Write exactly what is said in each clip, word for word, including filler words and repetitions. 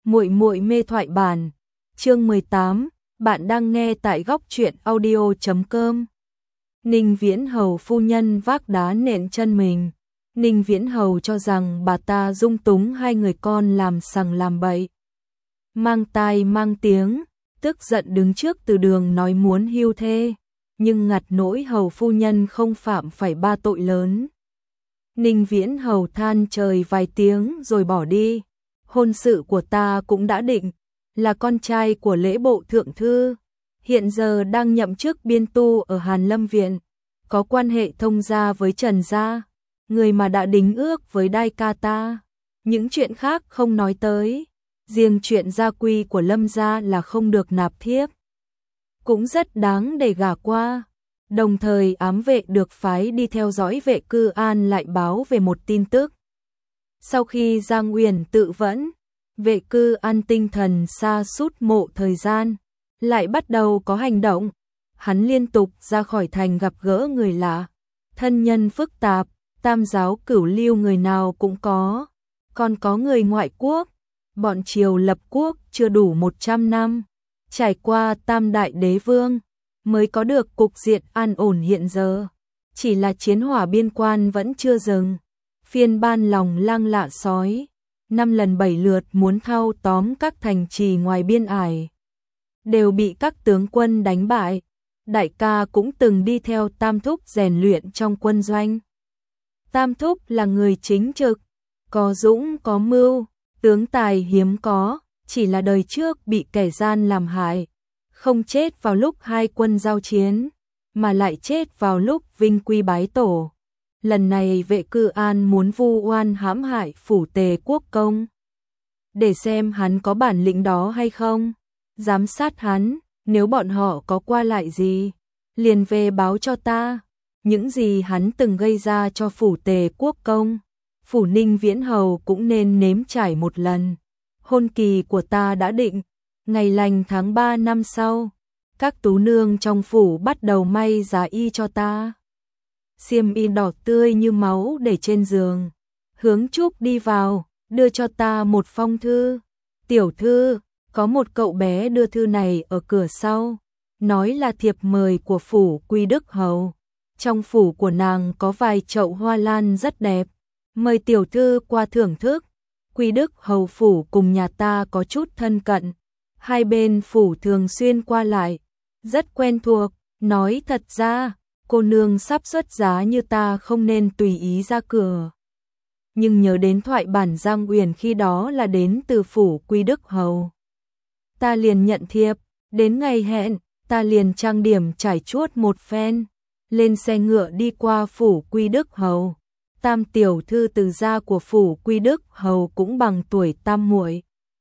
Muội muội mê thoại bản, chương mười tám, bạn đang nghe tại góc truyện audio chấm com. Ninh Viễn Hầu phu nhân vác đá nện chân mình. Ninh Viễn Hầu cho rằng bà ta dung túng hai người con làm sằng làm bậy. Mang tai mang tiếng, tức giận đứng trước từ đường nói muốn hưu thê, nhưng ngặt nỗi Hầu phu nhân không phạm phải ba tội lớn. Ninh Viễn Hầu than trời vài tiếng rồi bỏ đi. Hôn sự của ta cũng đã định, là con trai của lễ bộ thượng thư, hiện giờ đang nhậm chức biên tu ở Hàn Lâm Viện, có quan hệ thông gia với Trần gia, người mà đã đính ước với Đai ca ta. Những chuyện khác không nói tới, riêng chuyện gia quy của Lâm gia là không được nạp thiếp, cũng rất đáng để gả qua. Đồng thời ám vệ được phái đi theo dõi Vệ Cư An lại báo về một tin tức. Sau khi Giang Uyển tự vẫn, Vệ Cư An tinh thần sa sút mộ thời gian, lại bắt đầu có hành động. Hắn liên tục ra khỏi thành gặp gỡ người lạ, thân nhân phức tạp, tam giáo cửu lưu người nào cũng có, còn có người ngoại quốc. Bọn Triều lập quốc chưa đủ một trăm năm, trải qua tam đại đế vương, mới có được cục diện an ổn hiện giờ. Chỉ là chiến hỏa biên quan vẫn chưa dừng. Phiên ban lòng lang lạ sói, năm lần bảy lượt muốn thao tóm các thành trì ngoài biên ải, đều bị các tướng quân đánh bại. Đại ca cũng từng đi theo Tam Thúc rèn luyện trong quân doanh. Tam Thúc là người chính trực, có dũng có mưu, tướng tài hiếm có, chỉ là đời trước bị kẻ gian làm hại, không chết vào lúc hai quân giao chiến, mà lại chết vào lúc vinh quy bái tổ. Lần này Vệ Cư An muốn vu oan hãm hại phủ Tề Quốc công, để xem hắn có bản lĩnh đó hay không. Giám sát hắn, nếu bọn họ có qua lại gì, liền về báo cho ta. Những gì hắn từng gây ra cho phủ Tề Quốc công, phủ Ninh Viễn Hầu cũng nên nếm trải một lần. Hôn kỳ của ta đã định, ngày lành tháng ba năm sau, các tú nương trong phủ bắt đầu may giá y cho ta. Xiêm y đỏ tươi như máu để trên giường. Hướng Trúc đi vào, đưa cho ta một phong thư. Tiểu thư, có một cậu bé đưa thư này ở cửa sau, nói là thiệp mời của phủ Quy Đức Hầu. Trong phủ của nàng có vài chậu hoa lan rất đẹp, mời tiểu thư qua thưởng thức. Quy Đức Hầu phủ cùng nhà ta có chút thân cận, hai bên phủ thường xuyên qua lại, rất quen thuộc. Nói thật ra, cô nương sắp xuất giá như ta không nên tùy ý ra cửa. Nhưng nhớ đến thoại bản Giang Uyển khi đó là đến từ phủ Quy Đức Hầu, ta liền nhận thiệp. Đến ngày hẹn, ta liền trang điểm trải chuốt một phen, lên xe ngựa đi qua phủ Quy Đức Hầu. Tam tiểu thư từ gia của phủ Quy Đức Hầu cũng bằng tuổi tam muội.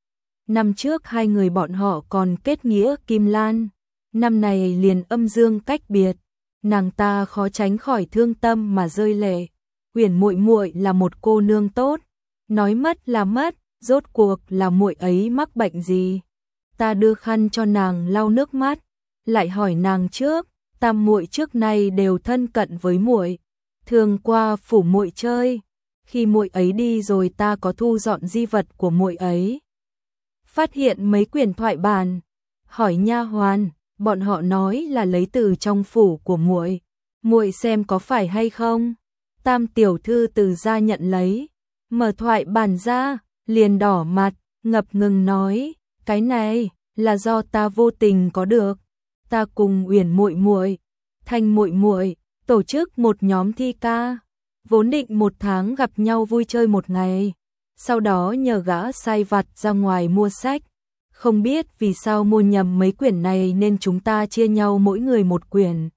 Năm trước hai người bọn họ còn kết nghĩa kim lan, năm này liền âm dương cách biệt. Nàng ta khó tránh khỏi thương tâm mà rơi lệ. Uyển muội muội là một cô nương tốt, nói mất là mất, rốt cuộc là muội ấy mắc bệnh gì? Ta đưa khăn cho nàng lau nước mắt, lại hỏi nàng trước, tam muội trước nay đều thân cận với muội, thường qua phủ muội chơi, khi muội ấy đi rồi ta có thu dọn di vật của muội ấy. Phát hiện mấy quyển thoại bản, hỏi nha hoàn, bọn họ nói là lấy từ trong phủ của muội, muội xem có phải hay không? Tam tiểu thư từ gia nhận lấy, mở thoại bản ra, liền đỏ mặt, ngập ngừng nói, cái này là do ta vô tình có được. Ta cùng Uyển muội muội, Thanh muội muội tổ chức một nhóm thi ca, vốn định một tháng gặp nhau vui chơi một ngày, sau đó nhờ gã sai vặt ra ngoài mua sách. Không biết vì sao mua nhầm mấy quyển này nên chúng ta chia nhau mỗi người một quyển.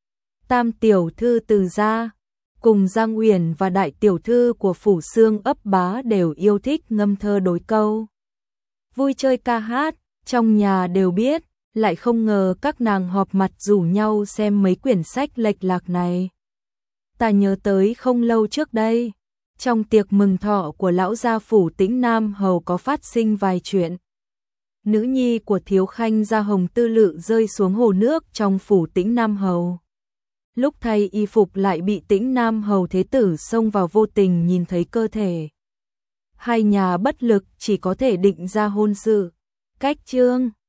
Tam tiểu thư từ gia, cùng Giang Uyển và đại tiểu thư của phủ Xương ấp bá đều yêu thích ngâm thơ đối câu, vui chơi ca hát, trong nhà đều biết, lại không ngờ các nàng họp mặt rủ nhau xem mấy quyển sách lệch lạc này. Ta nhớ tới không lâu trước đây, trong tiệc mừng thọ của lão gia phủ Tĩnh Nam Hầu có phát sinh vài chuyện. Nữ nhi của thiếu khanh gia Hồng Tư Lự rơi xuống hồ nước trong phủ Tĩnh Nam Hầu. Lúc thay y phục lại bị Tĩnh Nam Hầu thế tử xông vào vô tình nhìn thấy cơ thể. hai nhà bất lực chỉ có thể định ra hôn sự. Cách chương